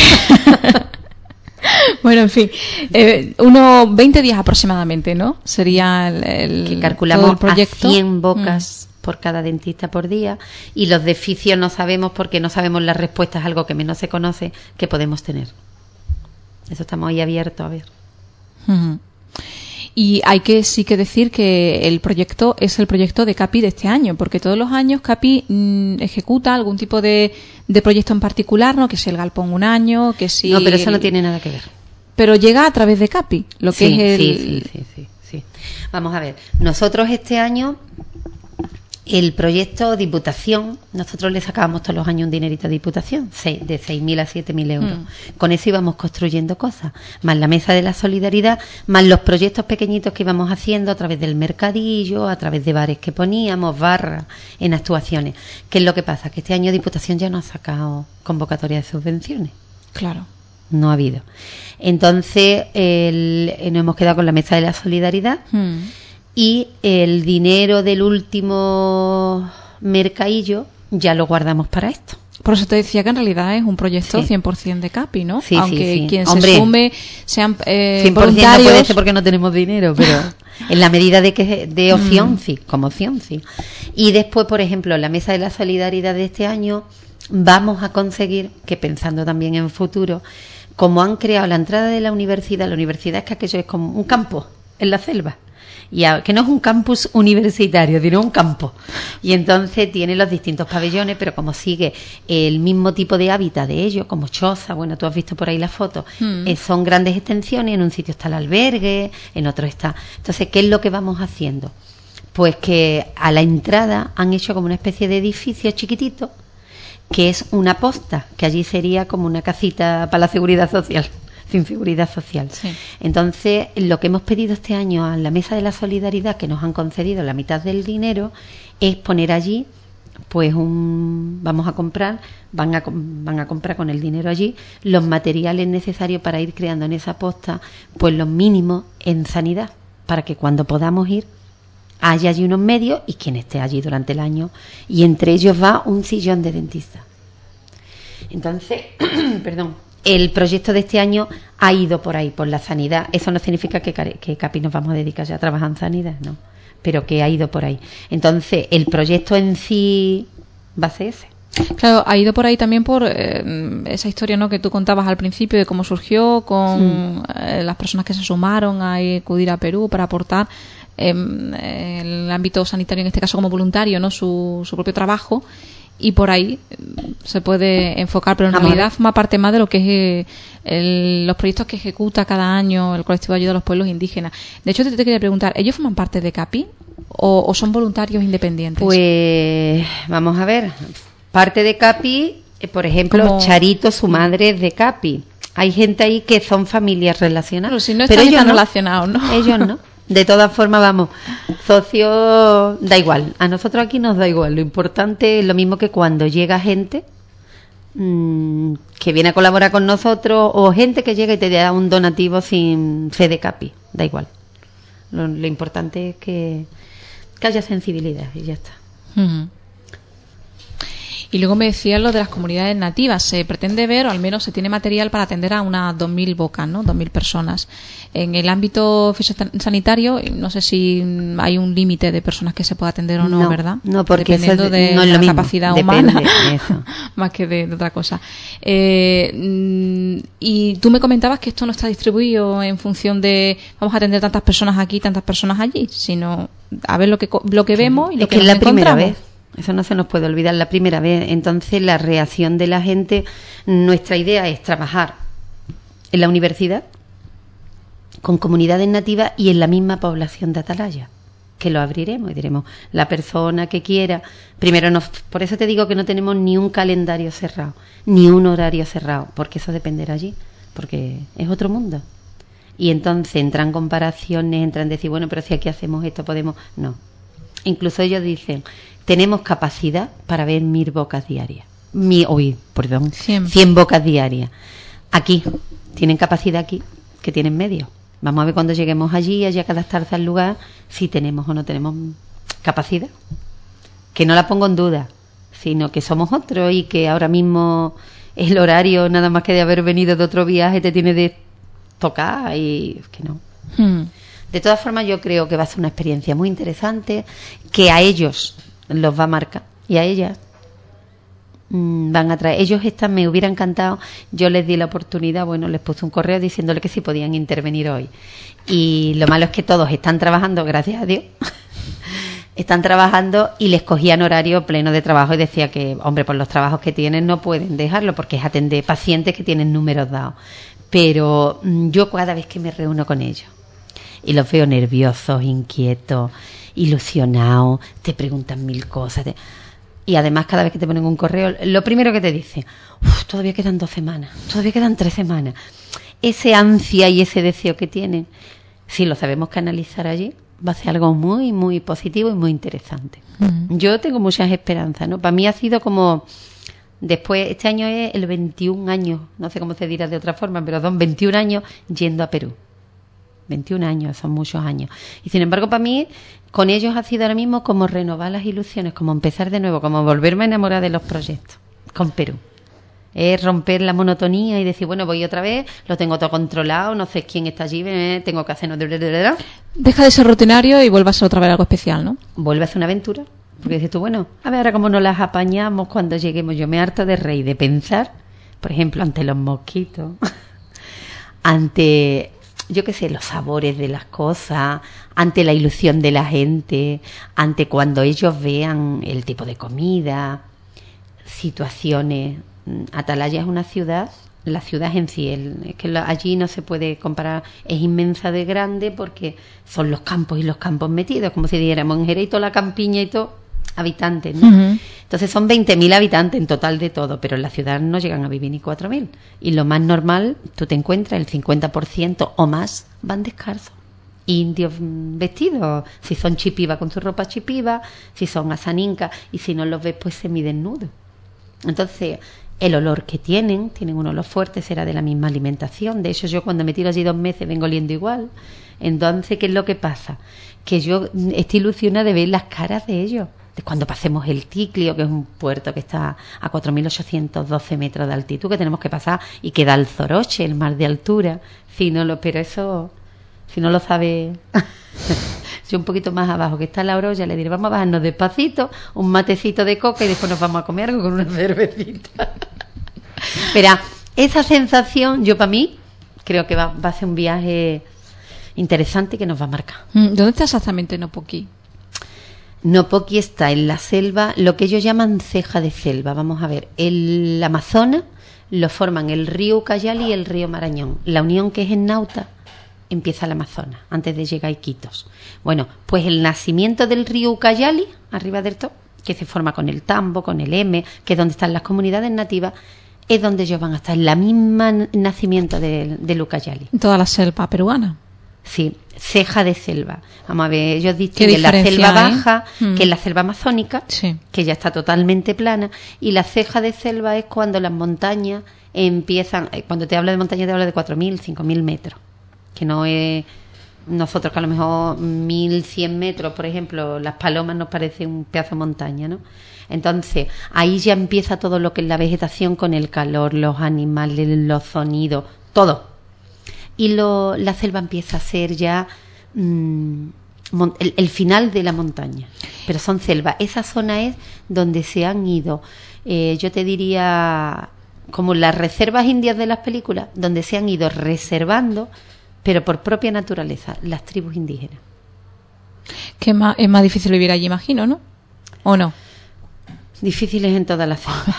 [SPEAKER 1] Bueno, en fin, eh, unos veinte días aproximadamente, ¿no? Sería el, el
[SPEAKER 2] que calculamos
[SPEAKER 1] todo el proyecto.
[SPEAKER 2] A cien bocas mm. por cada dentista por día, y los deficios no sabemos, porque no sabemos las respuestas, algo que menos se conoce, que podemos tener. Eso estamos ahí abiertos a ver.
[SPEAKER 1] Uh-huh. Y hay que sí que decir que el proyecto es el proyecto de CAPI de este año, porque todos los años CAPI mmm, ejecuta algún tipo de, de proyecto en particular, ¿no? Que si el galpón un año, que si...
[SPEAKER 2] No, pero eso no tiene nada que ver.
[SPEAKER 1] Pero llega a través de CAPI, lo que
[SPEAKER 2] sí,
[SPEAKER 1] es el...
[SPEAKER 2] Sí, sí, sí, sí, sí. Vamos a ver, nosotros este año... El proyecto Diputación, nosotros le sacábamos todos los años un dinerito a Diputación, de seis mil a siete mil euros. Mm. Con eso íbamos construyendo cosas, más la mesa de la solidaridad, más los proyectos pequeñitos que íbamos haciendo a través del mercadillo, a través de bares que poníamos, barras, en actuaciones. ¿Qué es lo que pasa? Que este año Diputación ya no ha sacado convocatoria de subvenciones.
[SPEAKER 1] Claro.
[SPEAKER 2] No ha habido. Entonces, el, nos hemos quedado con la mesa de la solidaridad. Mm. Y el dinero del último mercadillo ya lo guardamos para esto.
[SPEAKER 1] Por eso te decía que en realidad es un proyecto sí. cien por ciento de CAPI, ¿no?
[SPEAKER 2] Sí,
[SPEAKER 1] Aunque
[SPEAKER 2] sí, sí.
[SPEAKER 1] quien
[SPEAKER 2] Hombre,
[SPEAKER 1] se sume sean eh,
[SPEAKER 2] cien por ciento
[SPEAKER 1] voluntarios.
[SPEAKER 2] No puede ser porque no tenemos dinero, pero en la medida de que de opción, mm. sí, como opción, sí. Y después, por ejemplo, la Mesa de la Solidaridad de este año vamos a conseguir, que pensando también en futuro, como han creado la entrada de la universidad, la universidad es que aquello es como un campo en la selva. Y a, que no es un campus universitario, sino un campo. Y entonces tiene los distintos pabellones, pero como sigue el mismo tipo de hábitat de ellos, como choza, bueno, tú has visto por ahí la foto, mm. eh, son grandes extensiones, en un sitio está el albergue, en otro está... Entonces, ¿qué es lo que vamos haciendo? Pues que a la entrada han hecho como una especie de edificio chiquitito, que es una posta, que allí sería como una casita para la seguridad social. Sin seguridad social. Sí. Entonces, lo que hemos pedido este año a la Mesa de la Solidaridad, que nos han concedido la mitad del dinero, es poner allí, pues un, vamos a comprar, van a, van a comprar con el dinero allí los materiales necesarios para ir creando en esa posta, pues los mínimos en sanidad, para que cuando podamos ir haya allí unos medios y quien esté allí durante el año, y entre ellos va un sillón de dentista. Entonces, perdón. El proyecto de este año ha ido por ahí, por la sanidad. Eso no significa que, que CAPI nos vamos a dedicar ya a trabajar en sanidad, no. Pero que ha ido por ahí. Entonces, el proyecto en sí va a ser ese.
[SPEAKER 1] Claro, ha ido por ahí también por eh, esa historia, ¿no?, que tú contabas al principio de cómo surgió con mm. eh, las personas que se sumaron a acudir a Perú para aportar eh, el ámbito sanitario, en este caso como voluntario, ¿no?, su, su propio trabajo. y por ahí se puede enfocar, pero en
[SPEAKER 2] Vamos
[SPEAKER 1] realidad forma parte más de lo que es eh, el, los proyectos que ejecuta cada año el colectivo de ayuda a los pueblos indígenas. De hecho, te, te quería preguntar, ¿ellos forman parte de CAPI o, o son voluntarios independientes?
[SPEAKER 2] Pues vamos a ver, parte de CAPI, eh, por ejemplo,
[SPEAKER 1] Como...
[SPEAKER 2] Charito, su madre es de CAPI. Hay gente ahí que son familias relacionadas.
[SPEAKER 1] Pero si no
[SPEAKER 2] pero
[SPEAKER 1] están
[SPEAKER 2] ellos
[SPEAKER 1] tan
[SPEAKER 2] no.
[SPEAKER 1] relacionados, ¿no?
[SPEAKER 2] Ellos no. De todas formas, vamos, socios, da igual. A nosotros aquí nos da igual. Lo importante es lo mismo que cuando llega gente mmm, que viene a colaborar con nosotros o gente que llega y te da un donativo sin fe de CAPI. Da igual. Lo, lo importante es que, que haya sensibilidad y ya está.
[SPEAKER 1] Uh-huh. Y luego me decías lo de las comunidades nativas. Se pretende ver, o al menos se tiene material para atender a unas dos mil bocas, ¿no? dos mil personas. En el ámbito fitosanitario, no sé si hay un límite de personas que se pueda atender o no,
[SPEAKER 2] no
[SPEAKER 1] ¿verdad?
[SPEAKER 2] No, porque
[SPEAKER 1] dependiendo
[SPEAKER 2] eso es,
[SPEAKER 1] de
[SPEAKER 2] no es
[SPEAKER 1] la
[SPEAKER 2] lo mismo.
[SPEAKER 1] capacidad
[SPEAKER 2] Depende
[SPEAKER 1] humana,
[SPEAKER 2] de eso.
[SPEAKER 1] más que de, de otra cosa. Eh, y tú me comentabas que esto no está distribuido en función de vamos a atender tantas personas aquí, tantas personas allí, sino a ver lo que lo que vemos y lo
[SPEAKER 2] es
[SPEAKER 1] que,
[SPEAKER 2] que es la
[SPEAKER 1] nos
[SPEAKER 2] primera
[SPEAKER 1] encontramos.
[SPEAKER 2] vez. Eso no se nos puede olvidar, la primera vez. Entonces, la reacción de la gente, nuestra idea es trabajar en la universidad, con comunidades nativas y en la misma población de Atalaya, que lo abriremos y diremos, la persona que quiera. Primero, nos, por eso te digo que no tenemos ni un calendario cerrado, ni un horario cerrado, porque eso dependerá allí, porque es otro mundo. Y entonces entran comparaciones, entran decir, bueno, pero si aquí hacemos esto, podemos... No. Incluso ellos dicen... Tenemos capacidad para ver mil bocas diarias. Mi, uy, perdón,
[SPEAKER 1] cien.
[SPEAKER 2] cien bocas diarias. Aquí, tienen capacidad aquí, que tienen medios. Vamos a ver cuando lleguemos allí, allá que adaptarse al lugar, si tenemos o no tenemos capacidad. Que no la pongo en duda, sino que somos otros y que ahora mismo el horario, nada más que de haber venido de otro viaje, te tiene de tocar y que no.
[SPEAKER 1] Hmm.
[SPEAKER 2] De todas formas, yo creo que va a ser una experiencia muy interesante, que a ellos los va a marcar y a ellas mmm, van a traer. Ellos están, me hubiera encantado, yo les di la oportunidad, bueno, les puse un correo diciéndole que sí podían intervenir hoy. Y lo malo es que todos están trabajando, gracias a Dios, están trabajando y les cogían horario pleno de trabajo y decía que, hombre, por los trabajos que tienen no pueden dejarlo porque es atender pacientes que tienen números dados. Pero mmm, yo cada vez que me reúno con ellos y los veo nerviosos, inquietos, ilusionados, te preguntan mil cosas. Te... Y además, cada vez que te ponen un correo, lo primero que te dicen, uff, todavía quedan dos semanas, todavía quedan tres semanas. Ese ansia y ese deseo que tienen, si lo sabemos canalizar allí, va a ser algo muy, muy positivo y muy interesante. Uh-huh. Yo tengo muchas esperanzas, ¿no? Para mí ha sido como... Después, este año es el veintiún años, no sé cómo se dirá de otra forma, pero son veintiún años yendo a Perú. veintiún años, son muchos años. Y sin embargo, para mí, con ellos ha sido ahora mismo como renovar las ilusiones, como empezar de nuevo, como volverme a enamorar de los proyectos con Perú. Es romper la monotonía y decir, bueno, voy otra vez, lo tengo todo controlado, no sé quién está allí, tengo que hacer...
[SPEAKER 1] Deja de ser rutinario y vuelve a ser otra vez algo especial, ¿no?
[SPEAKER 2] Vuelve a ser una aventura. Porque dices tú, bueno, a ver ahora cómo nos las apañamos cuando lleguemos. Yo me harto de reír, de pensar, por ejemplo, ante los mosquitos, ante... yo qué sé, los sabores de las cosas, ante la ilusión de la gente, ante cuando ellos vean el tipo de comida, situaciones. Atalaya es una ciudad, la ciudad en sí, el, es que lo, allí no se puede comparar, es inmensa de grande porque son los campos y los campos metidos, como si dijéramos en Jerez y toda la campiña y todo, habitantes, ¿no? Uh-huh. Entonces son veinte mil habitantes en total de todo, pero en la ciudad no llegan a vivir ni cuatro mil. Y lo más normal, tú te encuentras, el cincuenta por ciento o más van descalzos. Indios vestidos, si son chipiva con su ropa chipiva, si son asaninca, y si no los ves, pues semidesnudos. Entonces, el olor que tienen, tienen un olor fuerte, será de la misma alimentación. De hecho, yo cuando me tiro allí dos meses vengo oliendo igual. Entonces, ¿qué es lo que pasa? Que yo estoy ilusionada de ver las caras de ellos. Cuando pasemos el Ticlio, que es un puerto que está a cuatro mil ochocientos doce metros de altitud, que tenemos que pasar, y queda el Zoroche, el mar de altura. Si no lo, pero eso, si no lo sabe, yo un poquito más abajo, que está la Oroya, le diré, vamos a bajarnos despacito, un matecito de coca y después nos vamos a comer algo con una cervecita. Pero esa sensación, yo para mí, creo que va, va a ser un viaje interesante que nos va a marcar.
[SPEAKER 1] ¿Dónde está exactamente Nopoquí?
[SPEAKER 2] Nopoki está en la selva, lo que ellos llaman ceja de selva. Vamos a ver, el Amazonas lo forman el río Ucayali y el río Marañón. La unión que es en Nauta empieza el Amazonas, antes de llegar a Iquitos. Bueno, pues el nacimiento del río Ucayali, arriba del todo, que se forma con el Tambo, con el M, que es donde están las comunidades nativas, es donde ellos van a estar, en la misma nacimiento del, del Ucayali.
[SPEAKER 1] Toda la selva peruana.
[SPEAKER 2] Sí, ceja de selva. Vamos a ver, ellos distinguen la selva baja, mm. que es la selva amazónica, sí. que ya está totalmente plana, y la ceja de selva es cuando las montañas empiezan, cuando te hablo de montaña te hablo de cuatro mil, cinco mil metros, que no es nosotros que a lo mejor mil cien metros, por ejemplo, las Palomas nos parece un pedazo de montaña, ¿no? Entonces, ahí ya empieza todo lo que es la vegetación con el calor, los animales, los sonidos, todo. Y lo, la selva empieza a ser ya mmm, el, el final de la montaña, pero son selvas. Esa zona es donde se han ido, eh, yo te diría, como las reservas indias de las películas, donde se han ido reservando, pero por propia naturaleza, las tribus indígenas.
[SPEAKER 1] Que más, es más difícil vivir allí, imagino, ¿no? ¿O no?
[SPEAKER 2] Difíciles en toda la selva.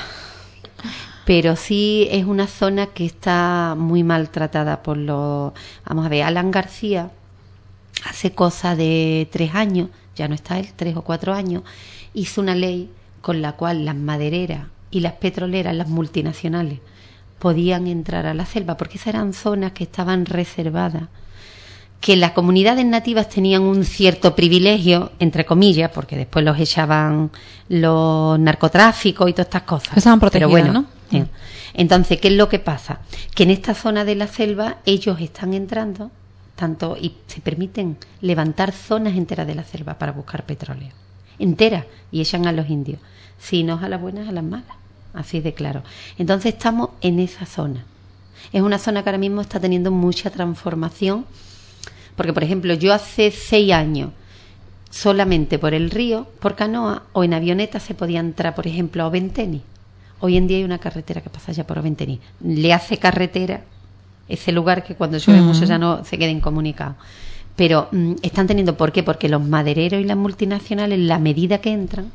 [SPEAKER 2] Pero sí es una zona que está muy maltratada por los... Vamos a ver, Alan García, hace cosa de tres años, ya no está él, tres o cuatro años, hizo una ley con la cual las madereras y las petroleras, las multinacionales, podían entrar a la selva, porque esas eran zonas que estaban reservadas, que las comunidades nativas tenían un cierto privilegio, entre comillas, porque después los echaban los narcotráficos y todas estas cosas.
[SPEAKER 1] Estaban protegidas,
[SPEAKER 2] pero bueno,
[SPEAKER 1] ¿no?
[SPEAKER 2] Sí. Entonces, ¿qué es lo que pasa? Que en esta zona de la selva ellos están entrando tanto y se permiten levantar zonas enteras de la selva para buscar petróleo. Enteras, y echan a los indios. Si no es a las buenas, a las malas. Así de claro. Entonces estamos en esa zona. Es una zona que ahora mismo está teniendo mucha transformación. Porque, por ejemplo, yo hace seis años, solamente por el río, por canoa o en avioneta se podía entrar, por ejemplo, a Oventeni. Hoy en día hay una carretera que pasa ya por Oventeni. Le hace carretera ese lugar que cuando llueve uh-huh. mucho ya no se queda incomunicado. Pero mm, están teniendo, ¿por qué? Porque los madereros y las multinacionales, la medida que entran,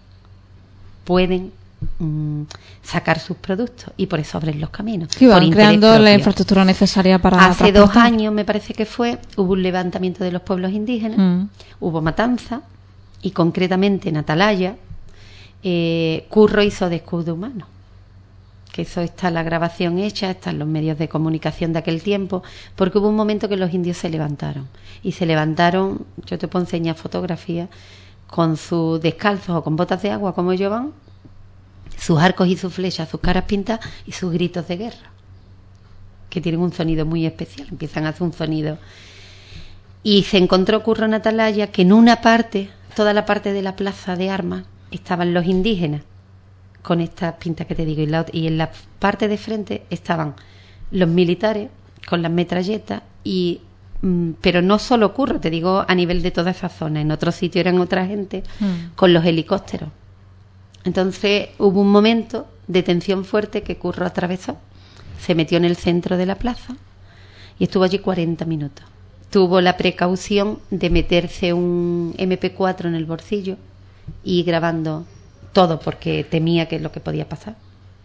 [SPEAKER 2] pueden mm, sacar sus productos y por eso abren los caminos.
[SPEAKER 1] Y van creando la infraestructura necesaria para
[SPEAKER 2] Hace dos años, me parece que fue, hubo un levantamiento de los pueblos indígenas, uh-huh. hubo matanza y concretamente en Atalaya, Eh, Curro hizo de escudo humano, que eso está la grabación hecha, están los medios de comunicación de aquel tiempo, porque hubo un momento que los indios se levantaron y se levantaron, yo te puedo enseñar fotografías, con sus descalzos o con botas de agua como ellos van, sus arcos y sus flechas, sus caras pintadas y sus gritos de guerra, que tienen un sonido muy especial, empiezan a hacer un sonido. Y se encontró Curro en Atalaya que en una parte, toda la parte de la plaza de armas, estaban los indígenas con estas pintas que te digo y, la, y en la parte de frente estaban los militares con las metralletas y mm, pero no solo Curro, te digo a nivel de toda esa zona, en otro sitio eran otra gente mm. con los helicópteros. Entonces hubo un momento de tensión fuerte que Curro atravesó, se metió en el centro de la plaza y estuvo allí cuarenta minutos. Tuvo la precaución de meterse un eme pe cuatro en el bolsillo y grabando todo porque temía que es lo que podía pasar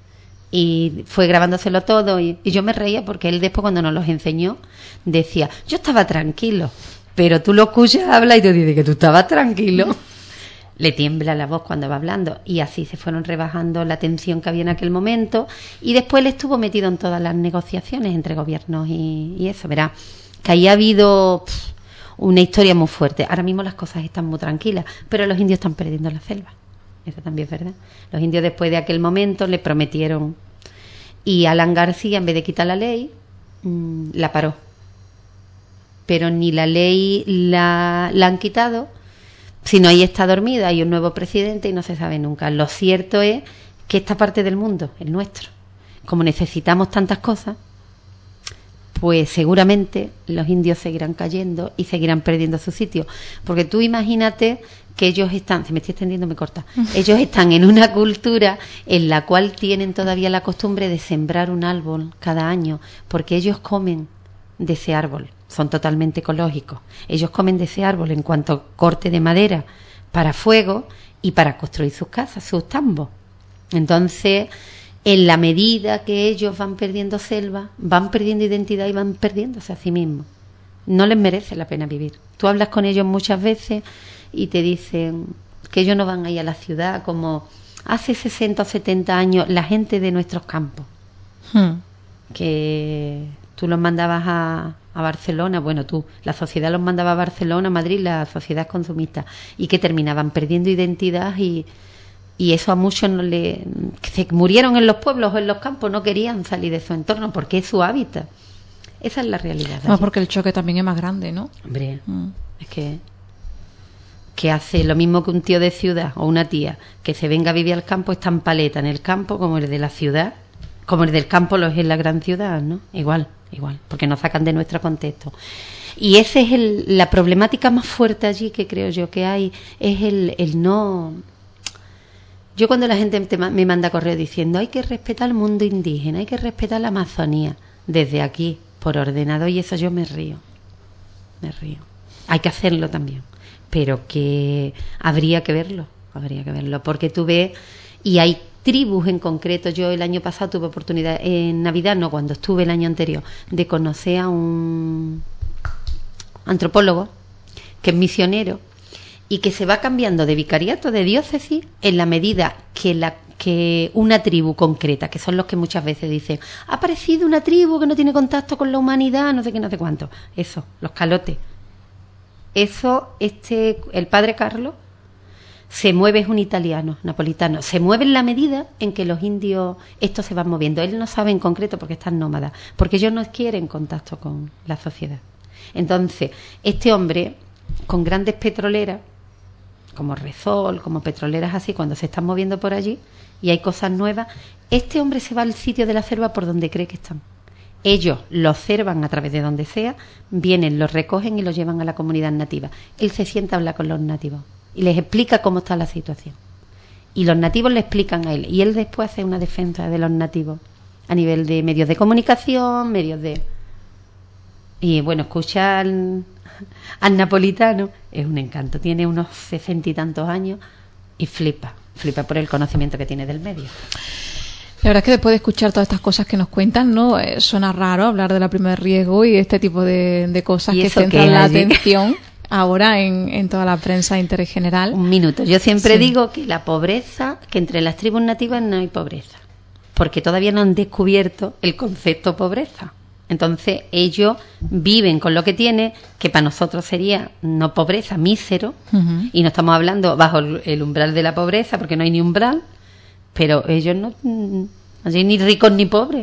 [SPEAKER 2] y fue grabándoselo todo y, y yo me reía porque él después cuando nos los enseñó decía, yo estaba tranquilo, pero tú lo escuchas habla y te dices que tú estabas tranquilo. Le tiembla la voz cuando va hablando y así se fueron rebajando la tensión que había en aquel momento y después él estuvo metido en todas las negociaciones entre gobiernos y, y eso, verá que ahí ha habido pff, una historia muy fuerte. Ahora mismo las cosas están muy tranquilas, pero los indios están perdiendo la selva. Eso también es verdad. Los indios después de aquel momento le prometieron y Alan García, en vez de quitar la ley, mmm, la paró. Pero ni la ley la, la han quitado, sino ahí está dormida, hay un nuevo presidente y no se sabe nunca. Lo cierto es que esta parte del mundo, el nuestro, como necesitamos tantas cosas, pues seguramente los indios seguirán cayendo y seguirán perdiendo su sitio. Porque tú imagínate que ellos están, si me estoy extendiendo me corta, ellos están en una cultura en la cual tienen todavía la costumbre de sembrar un árbol cada año, porque ellos comen de ese árbol, son totalmente ecológicos. Ellos comen de ese árbol en cuanto corte de madera, para fuego y para construir sus casas, sus tambos. Entonces, en la medida que ellos van perdiendo selva, van perdiendo identidad y van perdiéndose a sí mismos. No les merece la pena vivir. Tú hablas con ellos muchas veces y te dicen que ellos no van a ir a la ciudad como hace sesenta o setenta años la gente de nuestros campos. Hmm. Que tú los mandabas a, a Barcelona, bueno, tú, la sociedad los mandaba a Barcelona, Madrid, la sociedad consumista, y que terminaban perdiendo identidad y, y eso a muchos no le... que se murieron en los pueblos o en los campos, no querían salir de su entorno porque es su hábitat. Esa es la realidad.
[SPEAKER 1] No, porque el choque también es más grande, ¿no?
[SPEAKER 2] Hombre, mm. es que... que hace lo mismo que un tío de ciudad o una tía que se venga a vivir al campo, es tan paleta en el campo como el de la ciudad, como el del campo lo es en la gran ciudad, ¿no? Igual, igual, porque nos sacan de nuestro contexto. Y esa es el, la problemática más fuerte allí que creo yo que hay, es el, el no... Yo cuando la gente te, me manda correo diciendo hay que respetar el mundo indígena, hay que respetar la Amazonía, desde aquí, por ordenador, y eso yo me río, me río. Hay que hacerlo también, pero que habría que verlo, habría que verlo, porque tú ves, y hay tribus en concreto. Yo el año pasado tuve oportunidad, en Navidad, no, cuando estuve el año anterior, de conocer a un antropólogo que es misionero y que se va cambiando de vicariato, de diócesis, en la medida que la que una tribu concreta, que son los que muchas veces dicen, ha aparecido una tribu que no tiene contacto con la humanidad, no sé qué, no sé cuánto. Eso, los calotes. Eso, este, el padre Carlos se mueve, es un italiano, napolitano, se mueve en la medida en que los indios, estos se van moviendo. Él no sabe en concreto porque están nómadas, porque ellos no quieren contacto con la sociedad. Entonces, este hombre, con grandes petroleras, como Repsol, como petroleras así, cuando se están moviendo por allí y hay cosas nuevas, este hombre se va al sitio de la selva por donde cree que están. Ellos lo observan a través de donde sea, vienen, los recogen y los llevan a la comunidad nativa. Él se sienta a hablar con los nativos y les explica cómo está la situación. Y los nativos le explican a él. Y él después hace una defensa de los nativos a nivel de medios de comunicación, medios de... Y bueno, escuchar al, al napolitano es un encanto. Tiene unos sesenta y tantos años y flipa, flipa por el conocimiento que tiene del medio.
[SPEAKER 1] La verdad es que después de escuchar todas estas cosas que nos cuentan, ¿no? Eh, suena raro hablar de la prima de riesgo y este tipo de, de cosas que centran la atención ahora en, en toda la prensa de interés general.
[SPEAKER 2] Un minuto. Yo siempre sí. digo que la pobreza, que entre las tribus nativas no hay pobreza, porque todavía no han descubierto el concepto pobreza. Entonces ellos viven con lo que tienen, que para nosotros sería no pobreza, mísero, uh-huh. y no estamos hablando bajo el umbral de la pobreza, porque no hay ni umbral. Pero ellos no, no hay ni ricos ni pobres.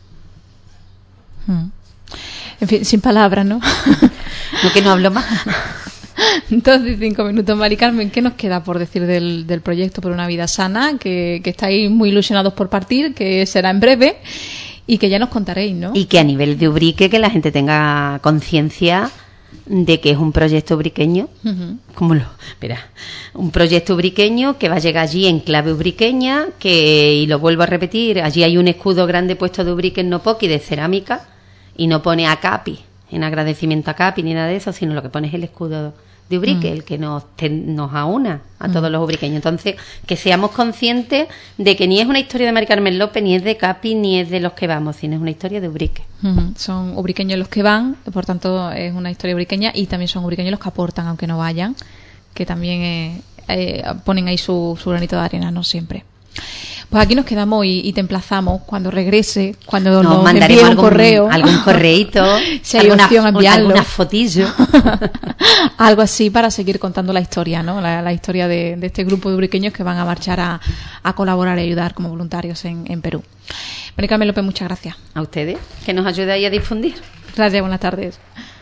[SPEAKER 1] Hmm. En fin, sin palabras, ¿no?
[SPEAKER 2] No, que no hablo más.
[SPEAKER 1] Entonces, cinco minutos, Mari Carmen, ¿qué nos queda por decir del, del proyecto Por una Vida Sana? Que, que estáis muy ilusionados por partir, que será en breve y que ya nos contaréis, ¿no?
[SPEAKER 2] Y que a nivel de Ubrique, que la gente tenga conciencia de que es un proyecto ubriqueño, uh-huh. como lo, espera, un proyecto ubriqueño que va a llegar allí en clave ubriqueña, que, y lo vuelvo a repetir, allí hay un escudo grande puesto de Ubrique en Nopoqui de cerámica, y no pone a Capi, en agradecimiento a Capi ni nada de eso, sino lo que pone es el escudo de Ubrique, uh-huh. el que nos, te, nos aúna a uh-huh. todos los ubriqueños. Entonces, que seamos conscientes de que ni es una historia de Mari Carmen López, ni es de Capi, ni es de los que vamos, sino es una historia de Ubrique.
[SPEAKER 1] Uh-huh. Son ubriqueños los que van, por tanto es una historia ubriqueña, y también son ubriqueños los que aportan, aunque no vayan, que también eh, eh, ponen ahí su, su granito de arena, no siempre. Pues aquí nos quedamos y, y te emplazamos cuando regrese, cuando nos, nos envíe un
[SPEAKER 2] algún,
[SPEAKER 1] correo.
[SPEAKER 2] Algún correíto,
[SPEAKER 1] si hay alguna, opción, enviarlo.
[SPEAKER 2] Alguna fotillo.
[SPEAKER 1] Algo así para seguir contando la historia, ¿no? La, la historia de, de este grupo de ubriqueños que van a marchar a, a colaborar y ayudar como voluntarios en, en Perú. Mari Carmen López, muchas gracias.
[SPEAKER 2] A ustedes, que nos ayudáis a difundir.
[SPEAKER 1] Gracias, buenas tardes.